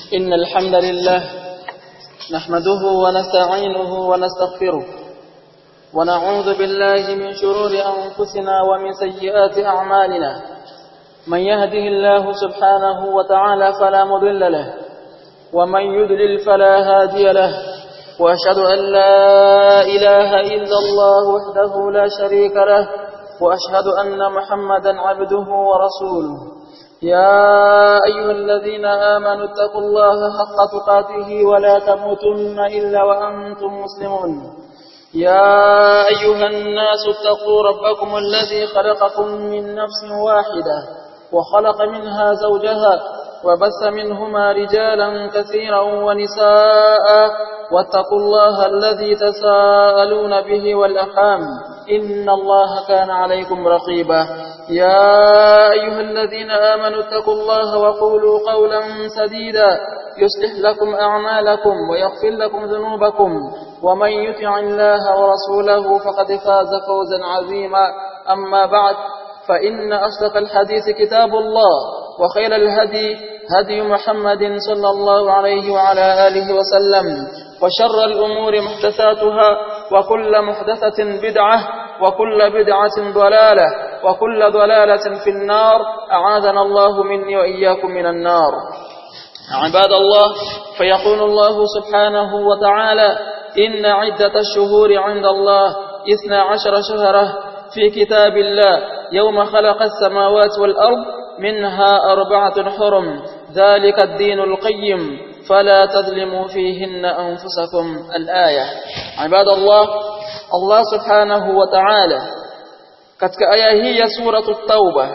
إن الحمد لله نحمده ونستعينه ونستغفره ونعوذ بالله من شرور أنفسنا ومن سيئات أعمالنا من يهده الله سبحانه وتعالى فلا مضل له ومن يضلل فلا هادي له وأشهد أن لا إله إلا الله وحده لا شريك له وأشهد أن محمدا عبده ورسوله يا أيها الذين آمنوا اتقوا الله حق تقاته ولا تموتن إلا وأنتم مسلمون يا أيها الناس اتقوا ربكم الذي خلقكم من نفس واحدة وخلق منها زوجها وبث منهما رجالا كثيرا ونساء واتقوا الله الذي تساءلون به والأرحام إن الله كان عليكم رقيبا يا أيها الذين آمنوا اتقوا الله وقولوا قولا سديدا يصلح لكم أعمالكم ويغفر لكم ذنوبكم ومن يطع الله ورسوله فقد فاز فوزا عظيما أما بعد فإن أصدق الحديث كتاب الله وخير الهدي هدي محمد صلى الله عليه وعلى آله وسلم وشر الأمور محدثاتها وكل محدثة بدعة وكل بدعة ضلالة وكل ضلالة في النار أعاذنا الله مني وإياكم من النار عباد الله فيقول الله سبحانه وتعالى إن عدة الشهور عند الله 12 شهرا في كتاب الله يوم خلق السماوات والأرض منها 4 حرم ذلك الدين القيم فلا تظلموا فيهن أنفسكم الآية عباد الله Allah subhanahu wa ta'ala katika aya hii ya suratu Tauba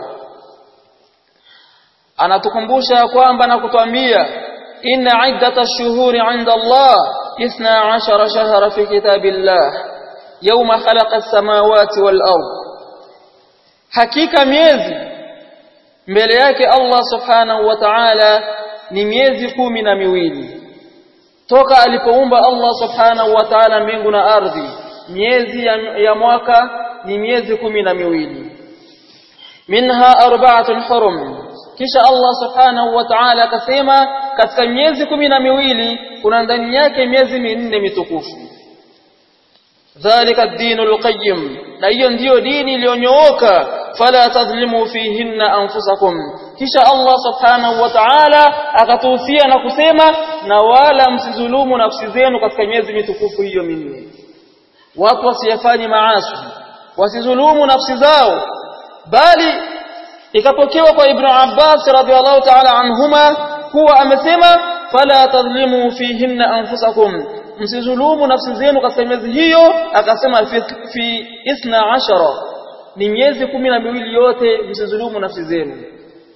anatukumbusha kwamba na kutuambia inna iddatash shuhuri 'inda Allah 12 shahra fi kitabillah yawma khalaqa as-samawati wal ard hakika miezi mbele yake Allah subhanahu wa ta'ala ni miezi 12 toka alipoumba Allah subhanahu wa ta'ala mbingu na ardhi miezi ya mwaka ni miezi 12 minha 4 hurum kisha Allah subhanahu wa ta'ala akasema katika miezi 12 kuna ndani yake miezi 4 mitukufu dhalika ad-dinul qayyim na hiyo ndiyo dini iliyonyooka fala tadhlimu fihinna anfusakum kisha Allah subhanahu wa ta'ala akatuhusia na kusema na wala msizulumu nafsi zenu katika miezi mitukufu hiyo minne watu wasiyafanye maasi wasizulumu nafsi zao bali ikapokewa kwa Ibn Abbas radhiallahu ta'ala anhuma kuwa amesema fala tadhlimu fihinna anfusakum msizulumu nafsi zenu katika miezi hiyo akasema fi 12 ni miezi 12 yote msizulumu nafsi zenu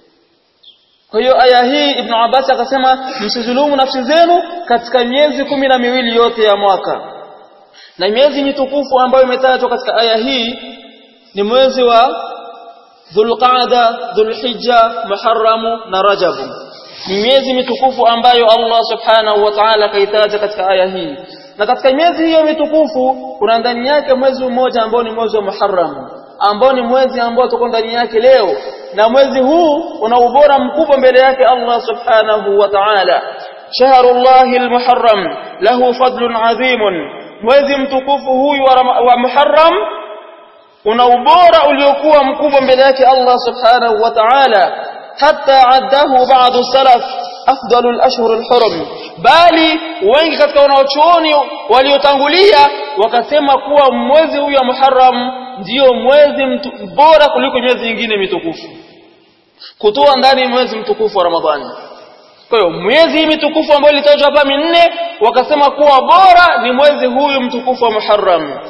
kwa hiyo aya hii Ibn Abbas akasema msizulumu nafsi zenu katika miezi 12 yote ya mwaka na miezi mitukufu ambayo imetajwa katika aya hii ni mwezi wa Dhulqa'da, Dhulhijja, Muharram na Rajab. Ni miezi mitukufu ambayo Allah Subhanahu wa Ta'ala kaitaja katika aya hii. Na katika miezi hiyo mitukufu kuna ndani yake mwezi mmoja ambao ni mwezi wa Muharram, ambao ni mwezi ambao tuko ndani yake leo. Na mwezi huu una ubora mkubwa mbele yake Allah Subhanahu wa Ta'ala. Shahrullahil Muharram lahu fadlun 'adhimun. Mwezi mtukufu huyu wa Muharram una ubora uliokuwa mkubwa mbele yake Allah Subhanahu wa Ta'ala hatta addahu ba'du salaf afdalul ashhurul hurum bali wengi katika wanaochuoni waliotangulia wakasema kuwa mwezi huu wa Muharram ndio mwezi bora kuliko miezi mingine mitukufu kutoa ndani mwezi mtukufu wa Ramadhani. Kwa hiyo miezi mitukufu ambayo ilitajwa hapa minne wakasema kuwa bora ni mwezi huu mtukufu wa Muharram.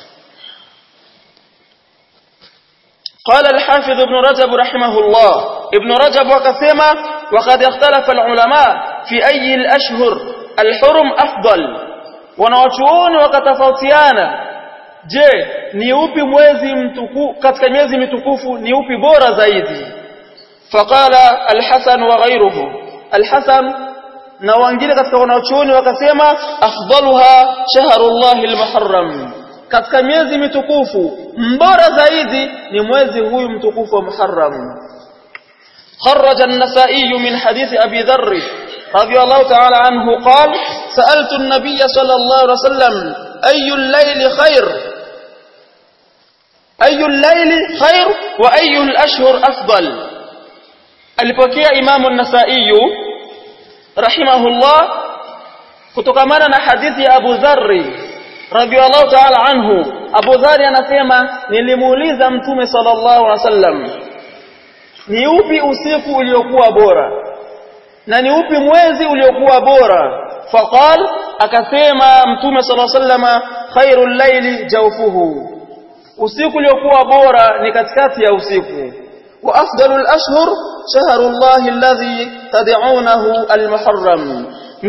قال الحافظ ابن رجب رحمه الله ابن رجب وكسما وقد اختلف العلماء في أي الأشهر الحرم أفضل wanawachuoni wakatofautiana je ni upi mwezi mtukufu katika miezi mitukufu ni upi bora zaidi faqala al-Hasan wa ghayruhu al-Hasan na wengine katika wanawachuoni wakasema afdaluha shahrullahil muharram katika miezi mitukufu mbora zaidi ni mwezi huyu mtukufu wa Muharram. Kharraja an-Nasa'i min hadith Abi Dharr رضي الله تعالى عنه قال سألت النبي صلى الله عليه وسلم أي الليل خير وأي الأشهر أفضل. Alipokea Imam an-Nasa'i rahimahullah kutokamana na hadithi ya Abu Dharr radhiyallahu ta'ala anhu. Abu Dharr anasema nilimuuliza Mtume sallallahu alaihi wasallam, ni upi usiku uliokuwa bora na ni upi mwezi uliokuwa bora? Faqal, akasema Mtume sallallahu alaihi wasallam, khairul layli jawfuhu, usiku uliokuwa bora ni katikati ya usiku. Wa afdalul ashhur shahrullahi alladhi tad'unahu al-muharram,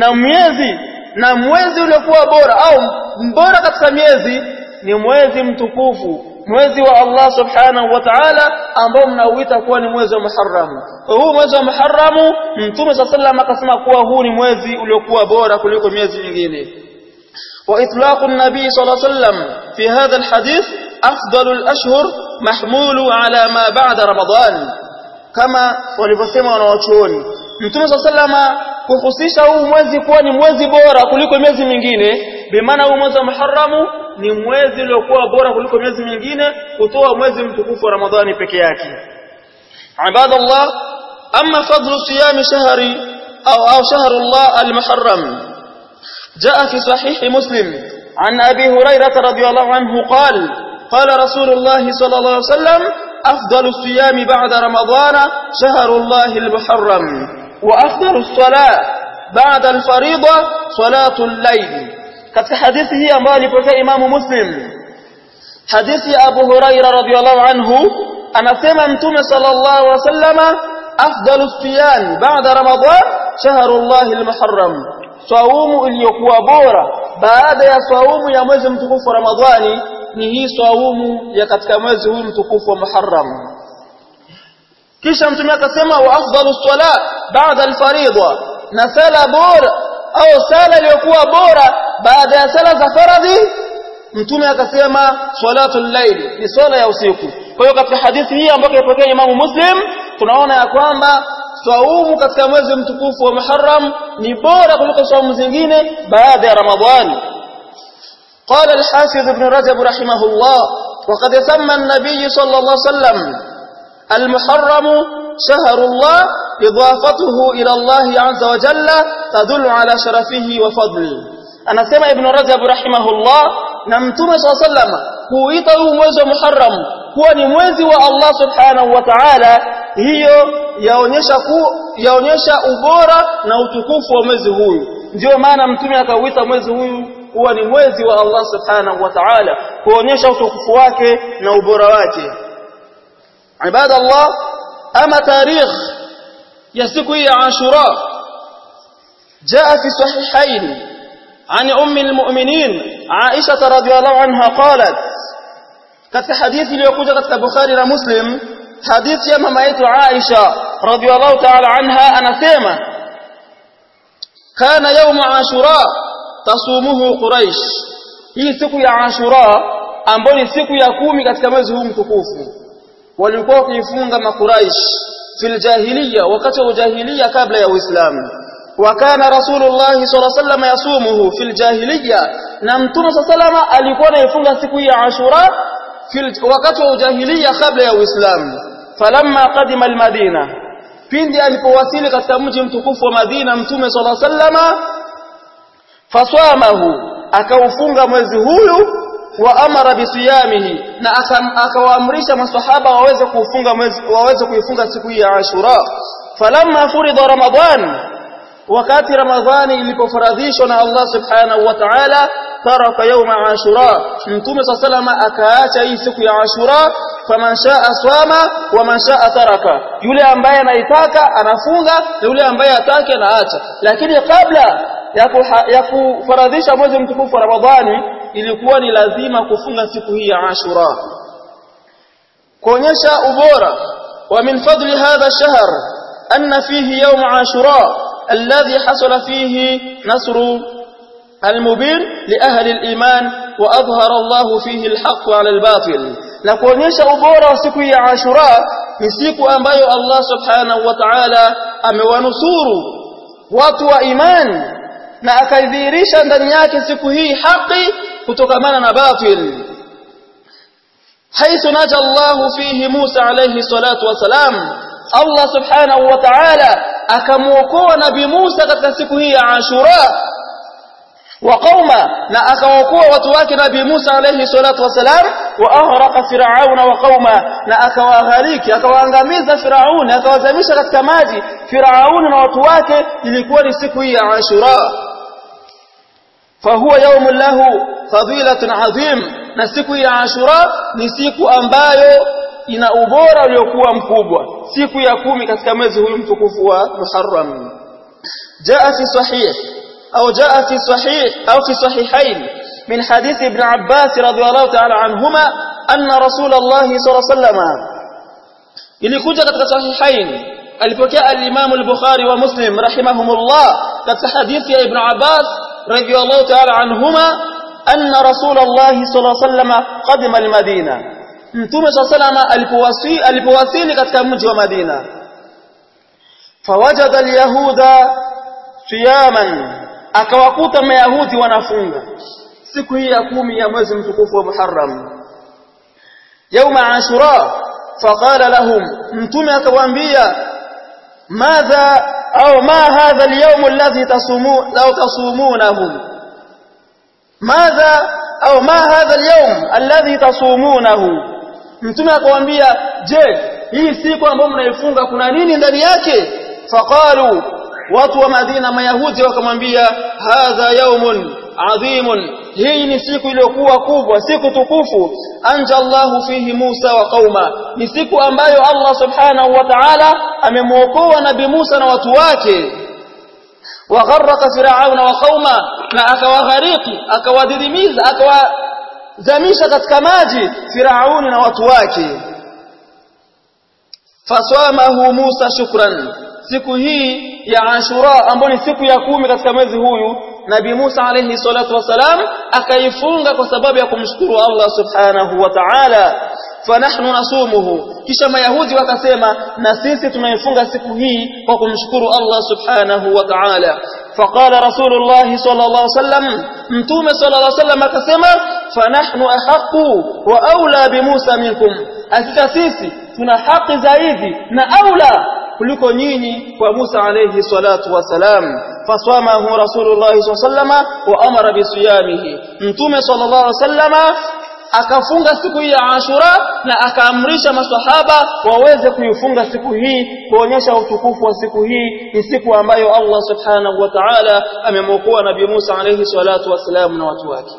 na mwezi uliokuwa bora au mbora katika miezi ni mwezi mtukufu, mwezi wa Allah subhanahu wa ta'ala ambao mnauita kuwa ni mwezi wa Muharram. Huu mwezi wa Muharram Mtume sallallahu akasema kuwa huu ni mwezi uliokuwa bora kuliko miezi mingine. Wa itlaqu an-nabi sallallahu alayhi wasallam fi hadha al-hadith afdalul ashhur mahmulu ala ma ba'da Ramadan, kama walivyosema wanawachuoni. Mtume sallallahu kuhusisha huu mwezi kuwa ni mwezi bora kuliko miezi mingine, bimaana huu mwezi wa Muharram ni mwezi uliokuwa bora kuliko miezi mingine, kutoa mwezi mtukufu wa Ramadhani peke yake. Ibadallah, amma fadlu siyam shahri au shahrullah al-muharram jaa fi sahih Muslim an Abi Hurairah radhiyallahu anhu qala Rasulullah sallallahu alayhi wasallam afdalu siyam ba'da Ramadhana shahrullah al-muharram wa afdalu as-salat ba'da al-fariida salatu al-layl. Katika hadithi hii ambayo alipokea Imamu Muslim, hadithi ya Abu Hurairah radhiyallahu anhu, anasema Mtume sallallahu alaihi wasallam, afdalu siyam ba'da Ramadan shahrullahi al-muharram, saumu iliyokuwa bora baada ya saumu ya mwezi mtukufu wa Ramadhani ni hii saumu ya katika mwezi huu mtukufu wa Muharram. Kisha Mtume akasema wa afdalu salat ba'da al-fariida, na sala bora au sala iliyokuwa bora baada ya sala za faradhi, Mtume akasema salatul layl, ni sala ya usiku. Kwa hiyo katika hadithi hii ambayo ilipokea Imam Muslim tunaona ya kwamba saumu katika mwezi mtukufu wa Muharram ni bora kuliko saumu zingine baada ya Ramadhani. قال الحافظ ابن رجب رحمه الله وقد سمى النبي صلى الله عليه وسلم المحرم شهر الله إضافته إلى الله عز وجل تدل على شرفه وفضله. Anasema Ibn Rajab rahimahullah, na Mtume sallallahu alayhi wasallam kuita huu mwezi wa Muharram kuwa ni mwezi wa Allah subhanahu wa ta'ala, hiyo yaonyesha ubora na utukufu wa mwezi huu. Ndio maana Mtume akauita mwezi huu kuwa ni mwezi wa Allah subhanahu wa ta'ala, kuonyesha utukufu wake na ubora wake. Ibadallah, ama tarikh ya siku ya Ashura jaa fi sahihain عن أم المؤمنين عائشة رضي الله عنها قالت, katika hadithi iliyokuja katika Bukhari na Muslim, hadithi ya mama yetu Aisha radhiyallahu ta'ala anha, anasema kana yawm Ashura tasumuhu Quraish, hii siku ya Ashura ambayo ni siku ya 10 katika mwezi huu mtukufu walikuwa wakifunga Quraish fil jahiliya, wakati wa jahiliya kabla ya Uislamu. وكان رسول الله صلى الله عليه وسلم يصومه في الجاهلية, na Mtume صلى الله عليه وسلم alikuwa anafunga siku ya Ashura wakati wa jahiliya kabla ya Uislamu. Falamma qadima al-Madina, pindi alipowasili katika mji mtukufu wa Madina Mtume صلى الله عليه وسلم, faswamahu, akaufunga mwezi huyu, wa amara bisiyamihi, na akawaamrisha maswahaba waweze kuifunga siku ya Ashura. Falamma furida Ramadhan, wakati Ramadhani ilipofaradhishwa na Allah subhanahu wa ta'ala, taraka yawma Ashura, Mtume sallallahu akaacha hii siku ya Ashura. Faman shaa swama wa man shaa taraka, yule ambaye anaitaka anafunga na yule ambaye hataki anaacha. Lakini kabla ya kufaradhisha mwezi mtukufu wa Ramadhani ilikuwa ni lazima kufunga siku hii ya Ashura, kuonyesha ubora. Wa min fadli hadha ash-shahr anna fihi yawm Ashura الذي حصل فيه نصر المبين لأهل الإيمان وأظهر الله فيه الحق على الباطل. na kuonyesha ubora wa siku ya Ashura ni siku ambayo Allah subhanahu wa ta'ala amewanusuru watu wa imani na akaidhihirisha ndani yake siku hii haki kutokamana na batil. Haithu naja Allah fihi Musa alayhi salatu wasalam, Allah subhanahu wa ta'ala akamuokoa nabii Musa katika siku hii ya Ashura wa qauma, na akawaokoa watu wake nabii Musa alayhi salatu wasalam, wa ahraqa fir'auna wa qauma, na akawaghariki akawaangamiza Firauni, akawazamisha katika maji Firauni na watu wake. Ilikuwa ni siku hii ya Ashura. Fahuwa yawmun lahu fadilatun adhim, na siku ya Ashura ni siku ambayo ina ubora uliokuwa mkubwa, siku ya 10 katika mwezi huu mtukufu wa Muharram. Jaa fi sahih au fi sahihain min hadith ibn Abbas radhiyallahu ta'ala anhuma anna Rasulullah sallallahu alayhi wasallam, ilikuja katika sahihain, alipokea al-Imam al-Bukhari wa Muslim rahimahumullah katika hadithi ya ibn Abbas radhiyallahu ta'ala anhuma anna Rasulullah sallallahu alayhi wasallam qadima al-Madina, Mtume sallallahu alayhi wasallam alipowasili katika mji wa Madina. Fawajada al-yahuda siyaman, akawakuta mayahudi wanafunga siku hii ya 10 ya mwezi mtukufu wa Muharram, yauma Ashura. Faqala lahum, Mtume akawaambia, madha au ma hadha al-yawm alladhi tasumunahu, madha au ma hadha al-yawm alladhi tasumunahu. Mtume akawaambia, je, hii siku ambayo mnaifunga kuna nini ndani yake? Faqalu, watu wa Madina mayahudi wakamwambia, hadha yawmun adhimun, hii ni siku iliyokuwa kubwa, siku tukufu. Anja Allahu fihi Musa wa qauma, ni siku ambayo Allah subhanahu wa ta'ala amemuokoa nabii Musa na watu wake. Wa gharraqa fir'auna wa qauma, na akawaghariki, akawadidimiza, akawazamisha katika maji Firauni na watu wake. Faswamahu Musa shukran, siku hii ya Ashura ambayo ni siku ya 10 katika mwezi huyu, Nabii Musa alayhi salatu wasalam akaifunga kwa sababu ya kumshukuru Allah subhanahu wa ta'ala. Fanahnu nasumuhu, kisha mayahudi wakasema, na sisi tunaifunga siku hii kwa kumshukuru Allah subhanahu wa ta'ala. Faqala Rasulullah sallallahu alayhi wasallam, Mtume sallallahu alayhi wasallam akasema, fanahnu ahqqu wa aula bi Musa minkum, hakika sisi tuna haki zaidi na aula kuliko nyinyi kwa Musa alayhi salatu wasalam. Faswamahu Rasulullah sallallahu alayhi wasallam wa amara bisiyamihi, Mtume sallallahu alayhi wasallam akafunga siku hii ya Ashura na akaamrisha maswahaba waweze kuifunga siku hii kuonyesha utukufu wa siku hii. Ni siku ambayo Allah subhanahu wa ta'ala amemwokoa Nabii Musa alayhi salatu wasalam na watu wake.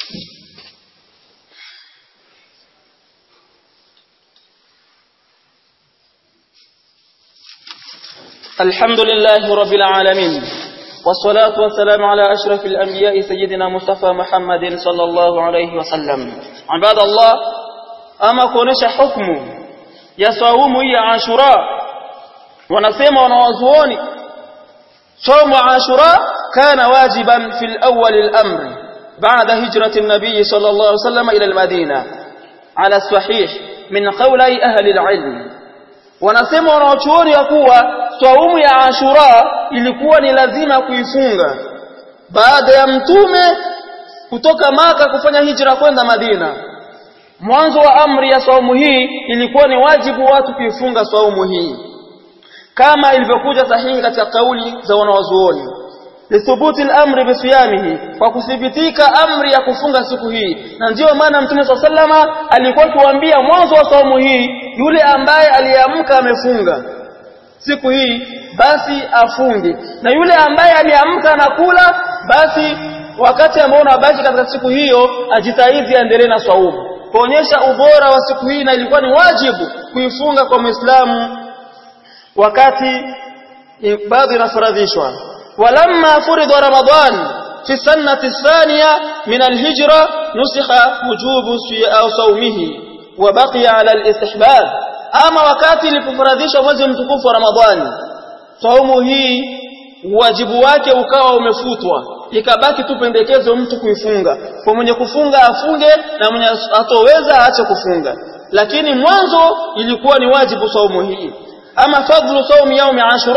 الحمد لله رب العالمين، والصلاة والسلام على أشرف الأنبياء سيدنا مصطفى محمد صلى الله عليه وسلم. عباد الله، أما كونش حكم يصوم يا عاشوراء، ونسمع ونوازوني صوم عاشوراء كان واجبا في الأول الأمر بعد هجرة النبي صلى الله عليه وسلم إلى المدينة على الصحيح من قولي أهل العلم. Wanasema wanaochuoni ya kuwa saumu ya Ashura ilikuwa ni lazima kuifunga baada ya Mtume kutoka Maka kufanya hijra kwenda Madina. Mwanzo wa amri ya saumu hii ilikuwa ni wajibu watu kuifunga saumu hii, kama ilivyokuja sahihi katika kauli za wanawazuoni. Lithubuti al-amri bisiyamihi, kwa kuthibitika amri ya kufunga siku hii. Na ndio maana Mtume SAW alikuwa kuambia mwanzo wa saumu hii, yule ambaye aliamka amefunga siku hii basi afunge, na yule ambaye aliamka anakula basi wakati ambao unabaki katika siku hiyo ajitahidi aendelee na saumu, kuonyesha ubora wa siku hii. Na ilikuwa ni wajibu kuifunga kwa Muislamu wakati bado inafaradhishwa. ولما فرض رمضان في السنة الثانية من الهجرة نسخ وجوب صومه وبقي على الاستحباب. أما wakati ilipofaradhishwa mwezi mtukufu wa Ramadhani, saumu hii wajibu wake ukawa umefutwa, ikabaki tu pendekezo mtu kuifunga. Kwa mwenye kufunga afunge, na mwenye atoweza aache kufunga, lakini mwanzo ilikuwa ni wajibu saumu hii. Ama fadhlu saumi yaumi Ashura,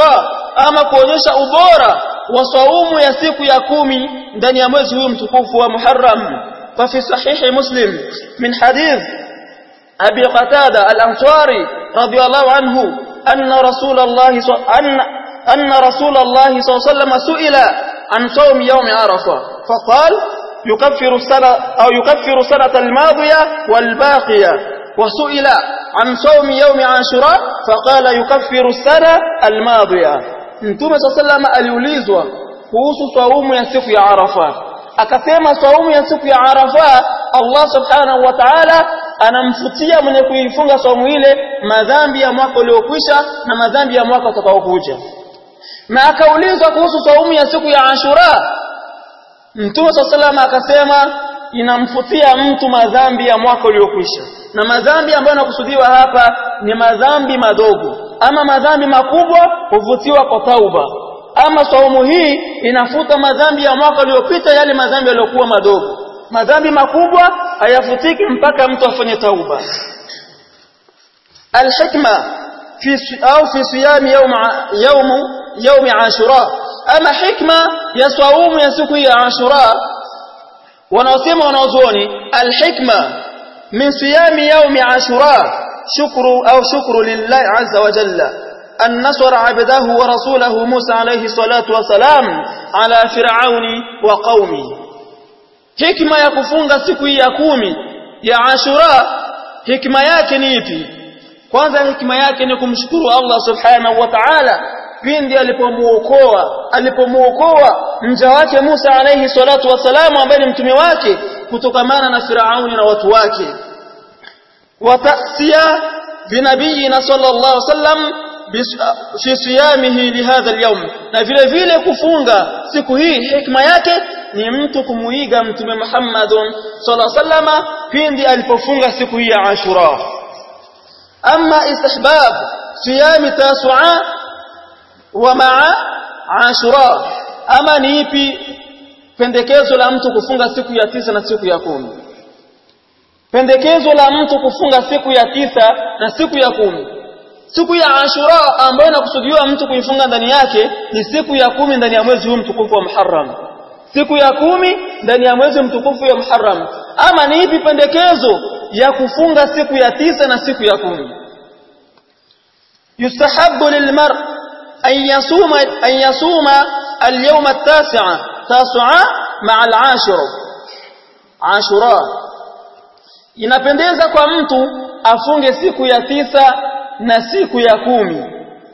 ama kuonyesha ubora wa saumu ya siku ya 10 ndani ya mwezi huu mtukufu wa Muharram. Fa fi sahihi Muslim min hadith Abi Qatada al-Ansari radiyallahu anhu anna Rasulullah sallallahu alayhi wasallam su'ila an sawm yawm Arafah faqala يكفر السنة الماضية والباقية وسئل عن صوم يوم عاشوراء فقال يكفر السنة الماضية. Mtume sallallahu aliulizwa kuhusu saumu ya siku ya Arafa, akasema saumu ya siku ya Arafa Allah subhanahu wa ta'ala anamfutia mwenye kuifunga saumu ile madhambi ya mwaka uliokwisha na madhambi ya mwaka utakaokuja. Na akaulizwa kuhusu saumu ya siku ya Ashura, Mtume sallallahu akasema inamfutia mtu madhambi ya mwaka uliokwisha. Na madhambi ambayo yanakusudiwa hapa ni madhambi madogo, ama madhambi makubwa huvutiwa kwa tauba. Ama saumu hii inafuta madhambi ya mwaka uliopita, yale madhambi yaliyokuwa madogo. Madhambi makubwa hayafutiki mpaka mtu afanye tauba. Al-hikma fi siyam yawm Ashura, ama hikma ya saumu ya siku ya Ashura, wanaosema wanaozuoni al-hikma min siyam yawm Ashura shukru lillahi azza wa jalla an nasara 'abdahu wa rasulahu Musa alayhi salatu wa salam ala fir'auni wa qaumi. Hikma ya kufunga siku ya 10 ya Ashura, hikma yake ni ipi? Kwanza hikma yake ni kumshukuru Allah subhanahu wa ta'ala pindi alipomuokoa mja wake Musa alayhi salatu wasalam ambaye ni mtume wake kutokamana na Firauni na watu wake. Wa ta'siya bi nabiyina sallallahu alayhi wasallam fi siyamihi li hadha al-yawm, na vile vile kufunga siku hii hikma yake ni mtu kumuiga mtume Muhammad sallallahu alayhi wasallam pindi alipofunga siku hii ya Ashura. Amma istihbab siyam Tasu'a wa ma'a Ashura, ama ni ipi pendekezo la mtu kufunga siku ya 9 na siku ya 10? Pendekezo la mtu kufunga siku ya 9 na siku ya 10. Siku ya Ashura ambayo inakusudiwa mtu kuifunga ndani yake ni siku ya 10 ndani ya mwezi huu mtukufu wa Muharram. Siku ya 10 ndani ya mwezi mtukufu wa Muharram. Ama ni ipi pendekezo ya kufunga siku ya 9 na siku ya 10? Yustahabbu lilmar أن يصوم اليوم التاسع مع العاشر عاشوراء. Inapendeza kwa mtu afunge siku ya 9 na siku ya 10.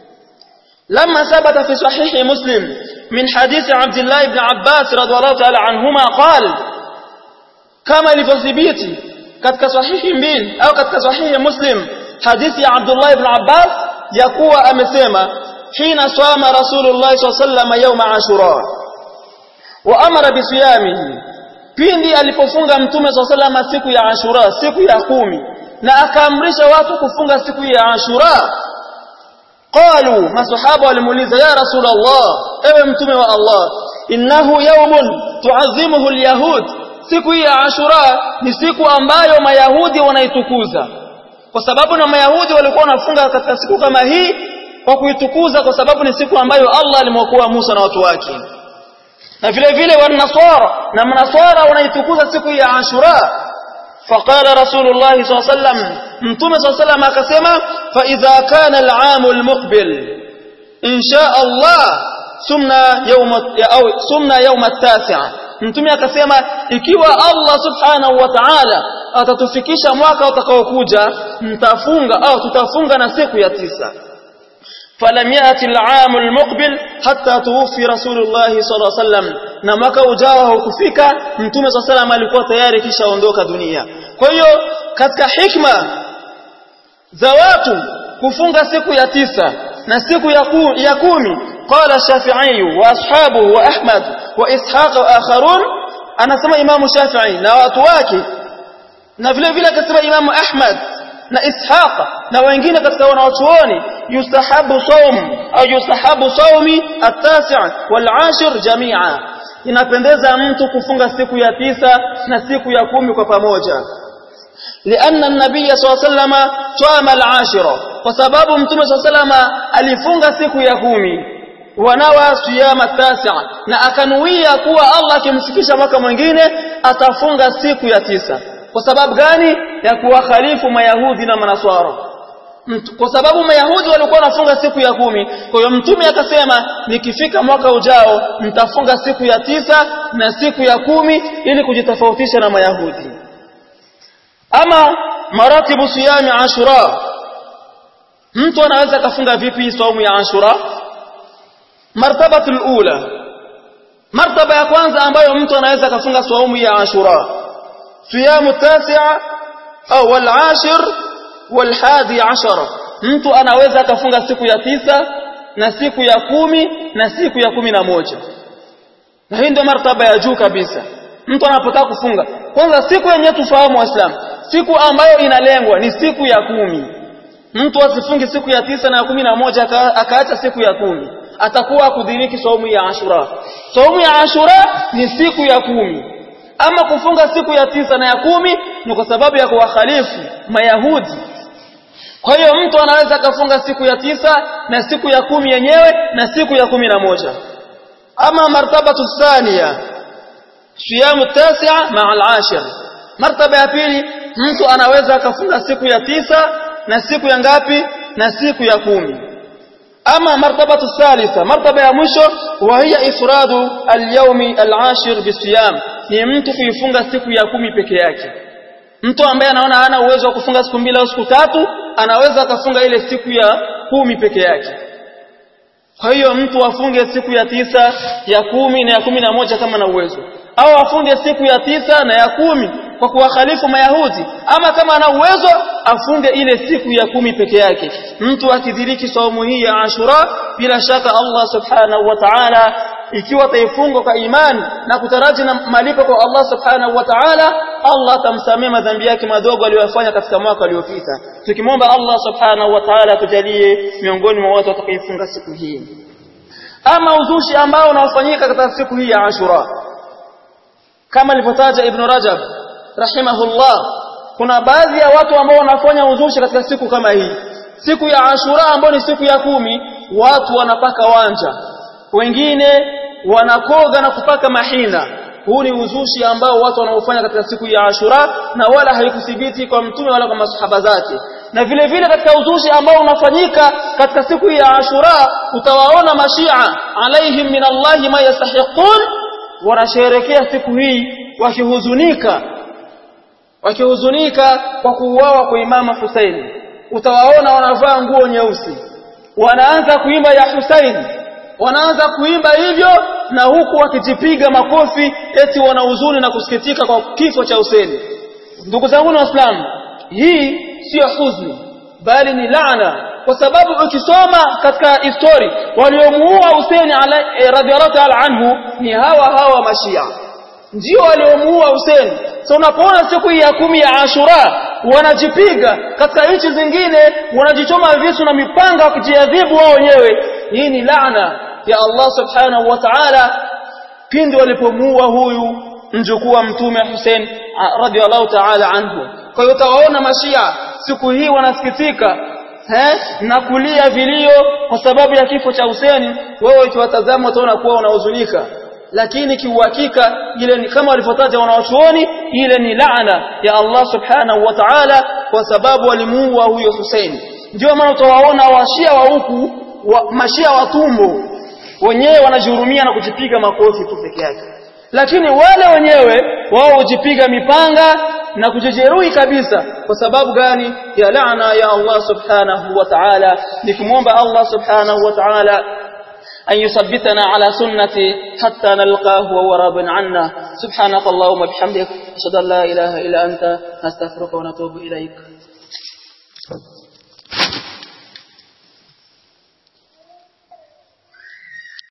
Lama sabata fi sahihi Muslim min hadithi Abdullah ibn Abbas radhiyallahu ta'ala anhuma qala, kama ilivyothibiti katika sahihi mbili au katika sahihi Muslim hadithi ya Abdullah ibn Abbas ya kuwa amesema حين صام رسول الله صلى الله عليه وسلم يوم عاشوراء وأمر بصيامه, pindi alipofunga mtume صلى الله عليه وسلم siku ya Ashura, siku ya 10, na akaamrisha watu kufunga siku ya Ashura. Qalu, masahaba walimuuliza, ya Rasulullah, ewe mtume wa Allah, innahu yawmun tu'azzimuhu alyahud, siku ya Ashura ni siku ambayo mayahudi wanaitukuza, kwa sababu na mayahudi walikuwa wanafunga katika siku kama hii kwa kuitukuza, kwa sababu ni siku ambayo Allah alimwokoa Musa na watu wake. Na vile vile wanaswara na manaswara wanaitukuza siku ya Ashura. Faqala Rasulullah sallallahu alayhi wasallam, mtume sallallahu alayhi wasallam akasema, fa idha kana al-aam al-muqbil insha Allah sumna yawm at-tasi'. Mtume akasema ikiwa Allah subhanahu wa ta'ala atatufikisha mwaka utakaokuja, mtafunga au tutafunga na siku ya 9. فلم يأتي العام المقبل حتى توفي رسول الله صلى الله عليه وسلم, na mwaka ujao haukufika mtume صلى الله عليه وسلم alikuwa tayari kishaondoka dunia. Kwa hiyo katika hikma za watu kufunga siku ya 9 na siku ya 10, qala Shafi'i wa ashabuhu wa Ahmad wa Ishaq wa akharun, anasema Imam Shafi'i na watu wake, na vile vile akasema Imam Ahmad na Ishaq na wengine katika wanawachuoni, yustahabu sawmi at-tasi' wal-ashir jami'a, inapendeza mtu kufunga siku ya 9 na siku ya 10 kwa pamoja. Lianna an-nabiy sallallahu alayhi wasallam sama al-ashira, kwa sababu mtume sallallahu alayhi wasallam alifunga siku ya 10. wanawa siyama tasi'a, na akanuia kuwa Allah akimfikisha mwaka mwingine atafunga siku ya 9. Kwa sababu gani? Ya kuwakhalifu mayahudi na manaswara. Kwa sababu mayahudi walikuwa wanafunga siku ya 10. Kwa hiyo mtume akasema nikifika mwaka ujao nitafunga siku ya 9 na siku ya 10 ili kujitofautisha na mayahudi. Ama maratibu siyami Ashura, mtu anaweza kufunga vipi saumu ya Ashura? Martabatul ula, martaba ya kwanza ambayo mtu anaweza kufunga saumu ya Ashura, siyamu 9 au al-ashir wal-11. Mtu anaweza kufunga siku ya 9 na siku ya 10 na siku ya 11. Na hii ndio martaba ya juu kabisa. Mtu anapotaka kufunga, kwanza siku yenyewe tufahamu Waislamu, siku ambayo inalengwa ni siku ya 10. Mtu asifunge siku ya 9 na 11 akaacha siku ya 10, atakuwa kudiriki saumu ya Ashura. Saumu ya Ashura ni siku ya 10. Ama kufunga siku ya 9 na ya 10 ni kwa sababu ya kuwakhalifu mayahudi. Kwa hiyo mtu anaweza kufunga siku ya 9 na siku ya 10 yenyewe na siku ya 11. Ama martabatu thania, siyamu 9 ma'a al-ashir. Martaba ya pili, mtu anaweza kufunga siku ya 9 na siku ya ngapi? Na siku ya 10. Ama martabatu thalitha, martaba ya mwisho, wa hiya ifradu al-yawmi al-ashir bisiyam, ni mtu kuifunga siku ya 10 peke yake. Mtu ambaye anaona hana uwezo wa kufunga siku 2 au siku 3, anaweza kufunga ile siku ya 10 peke yake. Kwa hiyo mtu afunge siku ya 9, ya 10 na ya 11 kama na uwezo, au afunge siku ya 9 na ya 10 kwa kuwakhalifu mayahudi, ama kama ana uwezo afunge ile siku ya 10 peke yake. Mtu akidiriki saumu hii ya Ashura, bila shaka Allah subhanahu wa ta'ala, ikiwa taifunga kwa imani na kutaraji na malipo kwa Allah subhanahu wa ta'ala, Allah atamsamea madhambi yake madogo aliyofanya katika mwaka uliopita. Tukimwomba Allah subhanahu wa ta'ala tujalie miongoni mwa watu watakaofunga siku hii. Ama uzushi ambao unaofanyika katika siku hii ya Ashura, kama alivyotaja Ibn Rajab rahimahullah, kuna baadhi ya watu ambao wanafanya uzushi katika siku kama hii. Siku ya Ashura ambayo ni siku ya 10, watu wanapaka wanja, wengine wanakoga na kupaka mahina. Huu ni uzushi ambao watu wanaofanya katika siku ya Ashura, na wala haikuthibiti kwa mtume wala kwa masahaba zake. Na vile vile katika uzushi ambao unafanyika katika siku ya Ashura, utawaona mashia alaihim min Allahi ma yastahiqun, wanasherehekea siku hii wakihuzunika kwa kuuawa kwa Imam Hussein. Utawaona wanavaa nguo nyeusi, wanaanza kuimba ya Hussein, wanaanza kuimba hivyo, na huku wakijipiga makofi eti wanahuzuni na kusikitika kwa kifo cha Hussein. Ndugu zangu na Waislamu, hii sio huzuni bali ni laana, kwa sababu ukisoma katika history waliomuua Hussein radhiyallahu ta'ala anhu ni hawa mashia, ndio waliomuua Hussein. So unapoona siku ya 10 ya Ashura wanajipiga, katika nchi zingine wanajichoma visu na mipanga wakijiadhibu wao wenyewe, hii ni laana ya Allah subhanahu wa ta'ala pindi walipomuua huyu mjukuu wa mtume Hussein radhiyallahu ta'ala anhu. Kwa hiyo utawaona mashia siku hii wanasikitika na kulia vilio kwa sababu ya kifo cha Hussein. Wewe ukiwatazama utaona kuwa unahuzunika, lakini kiuhakika ile ni kama walivyotaja wanawachuoni, ile ni laana ya Allah subhanahu wa ta'ala kwa sababu walimuua huyo Hussein. Ndio maana utawaona washia wa huku mashia wa tumbo wenyewe wanajihurumia na kujipiga makofi tu peke yake, lakini wale wenyewe wao hujipiga mipanga na kujeruhi kabisa. Kwa sababu gani? Ya laana ya Allah subhanahu wa ta'ala. Nikimwomba Allah subhanahu wa ta'ala أن يثبتنا على سنته حتى نلقاه وهو راض عنا. سبحانك اللهم وبحمدك أشهد أن لا إله إلا أنت نستغفرك ونتوب إليك.